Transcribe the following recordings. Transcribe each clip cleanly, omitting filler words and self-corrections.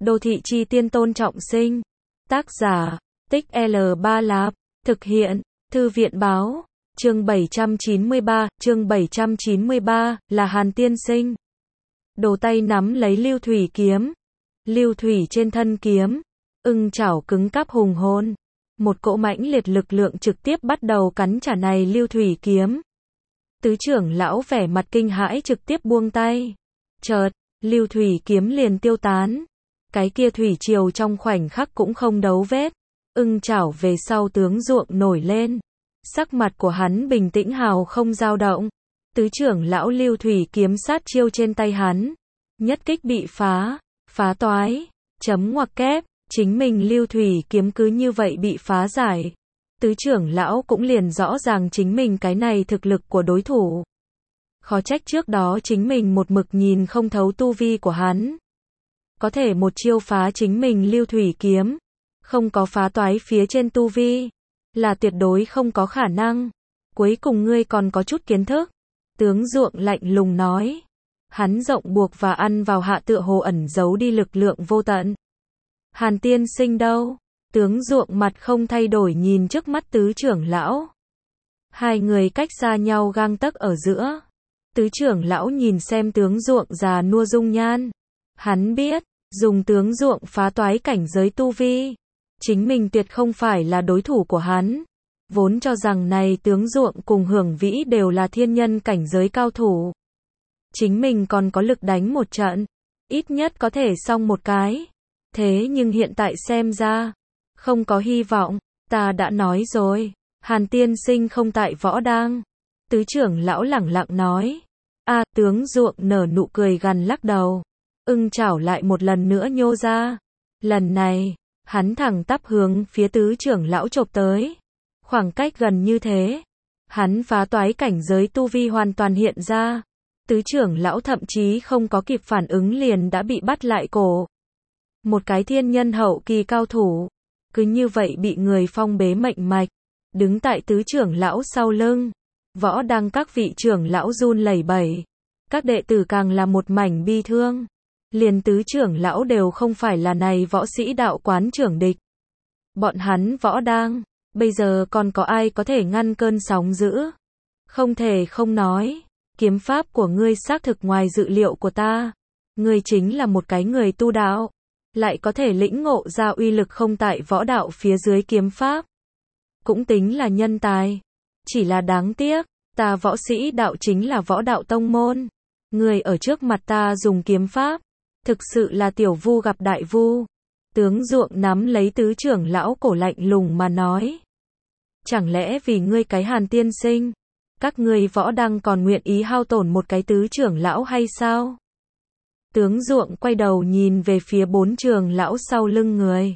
Đô thị chi tiên Tôn Trọng Sinh. Tác giả, Tích L3 Lạp. Thực hiện, Thư viện báo. Chương 793, là Hàn Tiên Sinh. Đồ tay nắm lấy lưu thủy kiếm. Lưu thủy trên thân kiếm. Ưng chảo cứng cáp hùng hồn. Một cỗ mãnh liệt lực lượng trực tiếp bắt đầu cắn trả này lưu thủy kiếm. Tứ trưởng lão vẻ mặt kinh hãi trực tiếp buông tay. Chợt, lưu thủy kiếm liền tiêu tán. Cái kia thủy triều trong khoảnh khắc cũng không đấu vết. Ưng chảo về sau tướng ruộng nổi lên. Sắc mặt của hắn bình tĩnh hào không dao động. Tứ trưởng lão lưu thủy kiếm sát chiêu trên tay hắn. Nhất kích bị phá toái, chấm ngoặc kép, chính mình lưu thủy kiếm cứ như vậy bị phá giải. Tứ trưởng lão cũng liền rõ ràng chính mình cái này thực lực của đối thủ. Khó trách trước đó chính mình một mực nhìn không thấu tu vi của hắn. Có thể một chiêu phá chính mình lưu thủy kiếm, không có phá toái phía trên tu vi, là tuyệt đối không có khả năng. Cuối cùng ngươi còn có chút kiến thức. Tướng ruộng lạnh lùng nói. Hắn rộng buộc và ăn vào hạ tựa hồ ẩn giấu đi lực lượng vô tận. Hàn Tiên Sinh đâu? Tướng ruộng mặt không thay đổi nhìn trước mắt tứ trưởng lão. Hai người cách xa nhau gang tấc ở giữa. Tứ trưởng lão nhìn xem tướng ruộng già nua dung nhan. Hắn biết, dùng tướng ruộng phá toái cảnh giới tu vi, chính mình tuyệt không phải là đối thủ của hắn. Vốn cho rằng này tướng ruộng cùng Hưởng Vĩ đều là thiên nhân cảnh giới cao thủ. Chính mình còn có lực đánh một trận, ít nhất có thể xong một cái. Thế nhưng hiện tại xem ra, không có hy vọng. Ta đã nói rồi, Hàn Tiên Sinh không tại võ đang. Tứ trưởng lão lẳng lặng nói. Tướng ruộng nở nụ cười gằn lắc đầu. Ưng chảo lại một lần nữa nhô ra. Lần này, hắn thẳng tắp hướng phía tứ trưởng lão chộp tới. Khoảng cách gần như thế, hắn phá toái cảnh giới tu vi hoàn toàn hiện ra. Tứ trưởng lão thậm chí không có kịp phản ứng liền đã bị bắt lại cổ. Một cái thiên nhân hậu kỳ cao thủ, cứ như vậy bị người phong bế mệnh mạch, đứng tại tứ trưởng lão sau lưng. Võ đăng các vị trưởng lão run lẩy bẩy, các đệ tử càng là một mảnh bi thương. Liền tứ trưởng lão đều không phải là này võ sĩ đạo quán trưởng địch. Bọn hắn võ đang, bây giờ còn có ai có thể ngăn cơn sóng dữ? Không thể không nói, kiếm pháp của ngươi xác thực ngoài dự liệu của ta. Ngươi chính là một cái người tu đạo, lại có thể lĩnh ngộ ra uy lực không tại võ đạo phía dưới kiếm pháp. Cũng tính là nhân tài. Chỉ là đáng tiếc, ta võ sĩ đạo chính là võ đạo tông môn. Ngươi ở trước mặt ta dùng kiếm pháp, thực sự là tiểu vu gặp đại vu. Tướng ruộng nắm lấy tứ trưởng lão cổ lạnh lùng mà nói. Chẳng lẽ vì ngươi cái Hàn Tiên Sinh, các ngươi võ đăng còn nguyện ý hao tổn một cái tứ trưởng lão hay sao? Tướng ruộng quay đầu nhìn về phía bốn trưởng lão sau lưng người.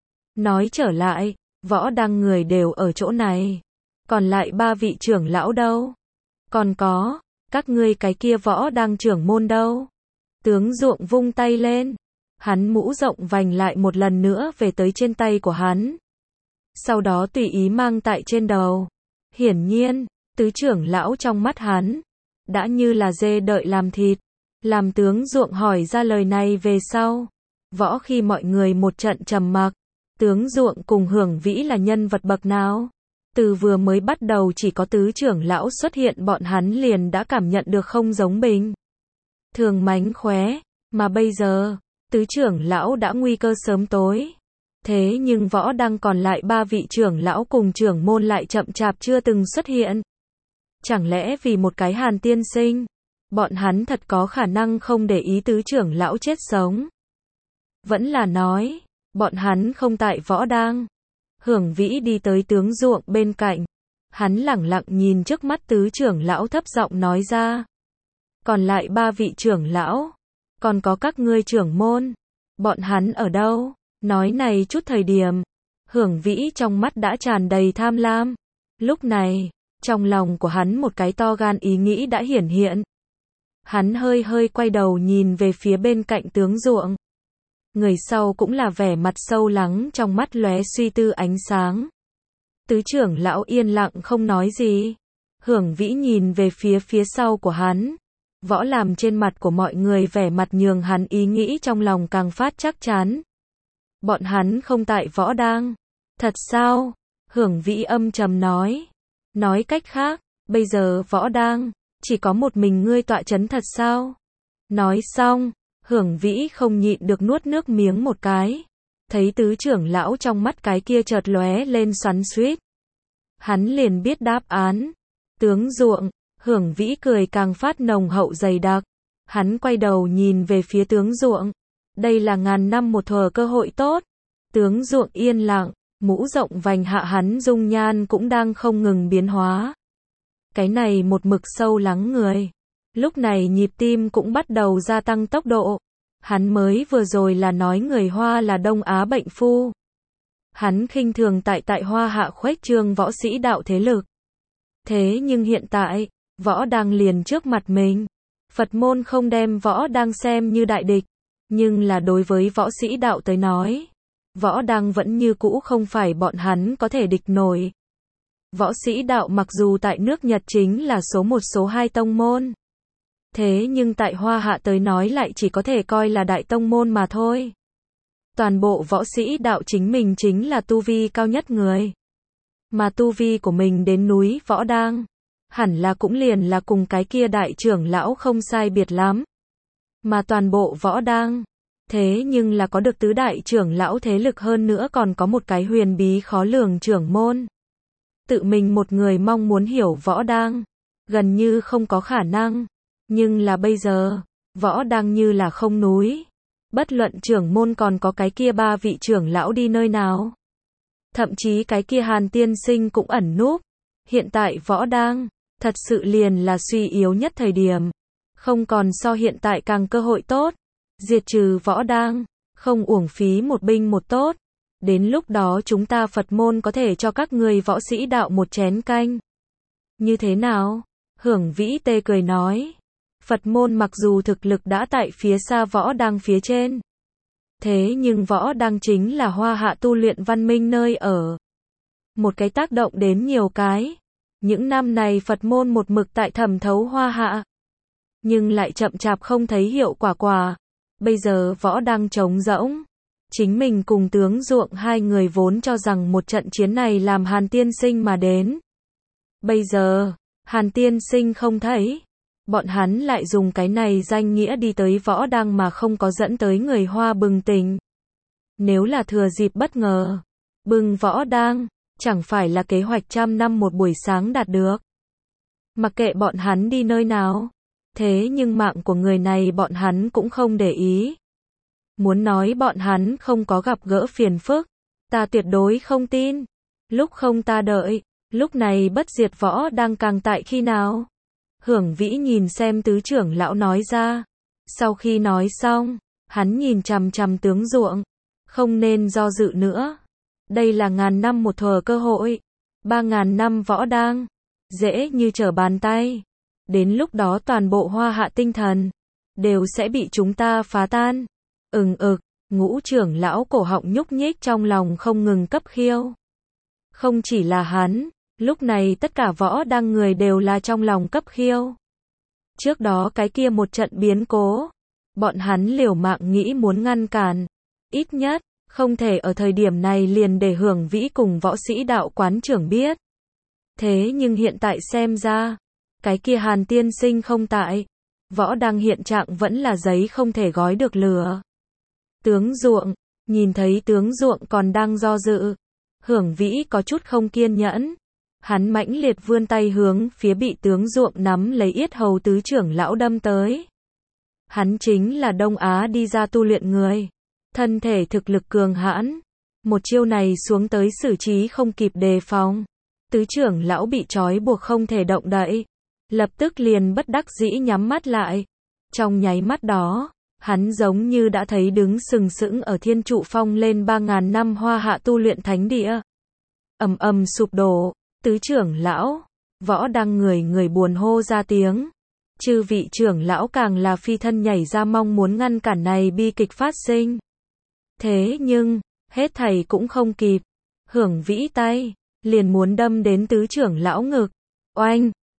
Nói trở lại, võ đăng người đều ở chỗ này. Còn lại ba vị trưởng lão đâu? Còn có, các ngươi cái kia võ đăng trưởng môn đâu? Tướng ruộng vung tay lên. Hắn mũ rộng vành lại một lần nữa về tới trên tay của hắn. Sau đó tùy ý mang tại trên đầu. Hiển nhiên, tứ trưởng lão trong mắt hắn đã như là dê đợi làm thịt. Làm tướng ruộng hỏi ra lời này về sau, võ khi mọi người một trận trầm mặc. Tướng ruộng cùng Hưởng Vĩ là nhân vật bậc nào? Từ vừa mới bắt đầu chỉ có tứ trưởng lão xuất hiện bọn hắn liền đã cảm nhận được không giống bình thường mánh khóe, mà bây giờ, tứ trưởng lão đã nguy cơ sớm tối. Thế nhưng võ đăng còn lại ba vị trưởng lão cùng trưởng môn lại chậm chạp chưa từng xuất hiện. Chẳng lẽ vì một cái Hàn Tiên Sinh, bọn hắn thật có khả năng không để ý tứ trưởng lão chết sống? Vẫn là nói, bọn hắn không tại võ đang. Hưởng Vĩ đi tới tướng ruộng bên cạnh. Hắn lẳng lặng nhìn trước mắt tứ trưởng lão thấp giọng nói ra. Còn lại ba vị trưởng lão, còn có các ngươi trưởng môn, bọn hắn ở đâu? Nói này chút thời điểm, Hưởng Vĩ trong mắt đã tràn đầy tham lam. Lúc này, trong lòng của hắn một cái to gan ý nghĩ đã hiển hiện. Hắn hơi quay đầu nhìn về phía bên cạnh tướng ruộng. Người sau cũng là vẻ mặt sâu lắng trong mắt lóe suy tư ánh sáng. Tứ trưởng lão yên lặng không nói gì. Hưởng Vĩ nhìn về phía sau của hắn. Võ làm trên mặt của mọi người vẻ mặt nhường hắn ý nghĩ trong lòng càng phát chắc chắn. Bọn hắn không tại Võ Đang. Thật sao? Hưởng Vĩ âm trầm nói. Nói cách khác, bây giờ Võ Đang, chỉ có một mình ngươi tọa chấn thật sao? Nói xong, Hưởng Vĩ không nhịn được nuốt nước miếng một cái. Thấy tứ trưởng lão trong mắt cái kia chợt lóe lên xoắn xuýt. Hắn liền biết đáp án. Tướng Ruộng. Hưởng Vĩ cười càng phát nồng hậu dày đặc. Hắn quay đầu nhìn về phía tướng Ruộng. Đây là ngàn năm một thuở cơ hội tốt. Tướng Ruộng yên lặng, mũ rộng vành hạ hắn dung nhan cũng đang không ngừng biến hóa. Cái này một mực sâu lắng người. Lúc này nhịp tim cũng bắt đầu gia tăng tốc độ. Hắn mới vừa rồi là nói người Hoa là Đông Á bệnh phu. Hắn khinh thường tại Hoa hạ khuếch trương võ sĩ đạo thế lực. Thế nhưng hiện tại, Võ Đang liền trước mặt mình. Phật môn không đem Võ Đang xem như đại địch. Nhưng là đối với võ sĩ đạo tới nói, Võ Đang vẫn như cũ không phải bọn hắn có thể địch nổi. Võ sĩ đạo mặc dù tại nước Nhật chính là số 1 số 2 tông môn. Thế nhưng tại Hoa hạ tới nói lại chỉ có thể coi là đại tông môn mà thôi. Toàn bộ võ sĩ đạo chính mình chính là tu vi cao nhất người. Mà tu vi của mình đến núi Võ Đang, hẳn là cũng liền là cùng cái kia đại trưởng lão không sai biệt lắm. Mà toàn bộ Võ Đang, thế nhưng là có được tứ đại trưởng lão thế lực hơn nữa còn có một cái huyền bí khó lường trưởng môn. Tự mình một người mong muốn hiểu Võ Đang, gần như không có khả năng. Nhưng là bây giờ, Võ Đang như là không núi. Bất luận trưởng môn còn có cái kia 3 vị trưởng lão đi nơi nào. Thậm chí cái kia Hàn Tiên Sinh cũng ẩn núp. Hiện tại Võ Đang, thật sự liền là suy yếu nhất thời điểm. Không còn so hiện tại càng cơ hội tốt. Diệt trừ Võ Đang, không uổng phí một binh một tốt. Đến lúc đó chúng ta Phật môn có thể cho các người võ sĩ đạo một chén canh. Như thế nào? Hưởng Vĩ tê cười nói. Phật môn mặc dù thực lực đã tại phía xa Võ Đang phía trên. Thế nhưng Võ Đang chính là Hoa hạ tu luyện văn minh nơi ở. Một cái tác động đến nhiều cái. Những năm này Phật môn một mực tại thẩm thấu Hoa hạ. Nhưng lại chậm chạp không thấy hiệu quả. Bây giờ Võ Đang trống rỗng. Chính mình cùng tướng Ruộng hai người vốn cho rằng một trận chiến này làm Hàn Tiên Sinh mà đến. Bây giờ, Hàn Tiên Sinh không thấy. Bọn hắn lại dùng cái này danh nghĩa đi tới Võ Đang mà không có dẫn tới người Hoa bừng tỉnh. Nếu là thừa dịp bất ngờ, bừng Võ Đang, chẳng phải là kế hoạch 100 năm một buổi sáng đạt được. Mặc kệ bọn hắn đi nơi nào. Thế nhưng mạng của người này bọn hắn cũng không để ý. Muốn nói bọn hắn không có gặp gỡ phiền phức, ta tuyệt đối không tin. Lúc không ta đợi, lúc này bất diệt Võ Đang càng tại khi nào? Hưởng Vĩ nhìn xem tứ trưởng lão nói ra. Sau khi nói xong, hắn nhìn chằm chằm tướng Ruộng. Không nên do dự nữa. Đây là ngàn năm một thuở cơ hội. 3.000 năm Võ Đang. Dễ như trở bàn tay. Đến lúc đó toàn bộ Hoa hạ tinh thần đều sẽ bị chúng ta phá tan. Ngũ trưởng lão cổ họng nhúc nhích trong lòng không ngừng cấp khiêu. Không chỉ là hắn, lúc này tất cả Võ Đang người đều là trong lòng cấp khiêu. Trước đó cái kia một trận biến cố, bọn hắn liều mạng nghĩ muốn ngăn cản. Ít nhất, không thể ở thời điểm này liền để Hưởng Vĩ cùng võ sĩ đạo quán trưởng biết. Thế nhưng hiện tại xem ra, cái kia Hàn Tiên Sinh không tại. Võ Đang hiện trạng vẫn là giấy không thể gói được lửa. Tướng Ruộng, nhìn thấy tướng Ruộng còn đang do dự. Hưởng Vĩ có chút không kiên nhẫn. Hắn mãnh liệt vươn tay hướng phía bị tướng Ruộng nắm lấy yết hầu tứ trưởng lão đâm tới. Hắn chính là Đông Á đi ra tu luyện người. Thân thể thực lực cường hãn. Một chiêu này xuống tới xử trí không kịp đề phòng. Tứ trưởng lão bị trói buộc không thể động đậy. Lập tức liền bất đắc dĩ nhắm mắt lại. Trong nháy mắt đó, hắn giống như đã thấy đứng sừng sững ở thiên trụ phong lên 3.000 năm Hoa hạ tu luyện thánh địa. Ầm ầm sụp đổ, tứ trưởng lão, Võ Đang người buồn hô ra tiếng. Chư vị trưởng lão càng là phi thân nhảy ra mong muốn ngăn cản này bi kịch phát sinh. Thế nhưng, hết thảy cũng không kịp. Hưởng Vĩ tay, liền muốn đâm đến tứ trưởng lão ngực. Oanh!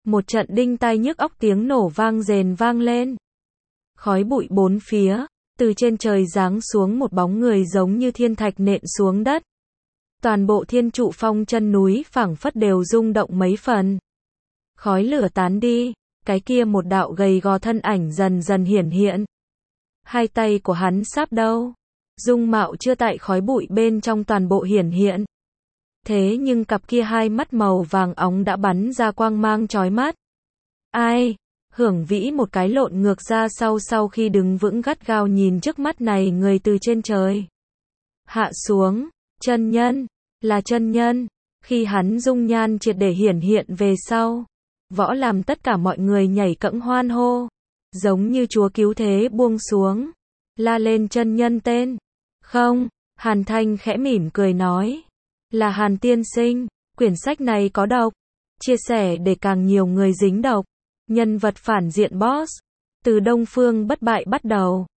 Một trận đinh tai nhức óc tiếng nổ vang rền vang lên. Khói bụi bốn phía, từ trên trời giáng xuống một bóng người giống như thiên thạch nện xuống đất. Toàn bộ thiên trụ phong chân núi phảng phất đều rung động mấy phần. Khói lửa tán đi, cái kia một đạo gầy gò thân ảnh dần dần hiển hiện. Hai tay của hắn sáp đâu? Dung mạo chưa tại khói bụi bên trong toàn bộ hiển hiện. Thế nhưng cặp kia hai mắt màu vàng óng đã bắn ra quang mang chói mắt. Ai? Hưởng Vĩ một cái lộn ngược ra sau khi đứng vững gắt gao nhìn trước mắt này người từ trên trời hạ xuống. Chân nhân, là chân nhân. Khi hắn dung nhan triệt để hiển hiện về sau, võ làm tất cả mọi người nhảy cẫng hoan hô, giống như chúa cứu thế buông xuống, la lên chân nhân tên. Không, Hàn Thanh khẽ mỉm cười nói, là Hàn tiên sinh, quyển sách này có độc, chia sẻ để càng nhiều người dính độc. Nhân vật phản diện boss, từ Đông Phương Bất Bại bắt đầu.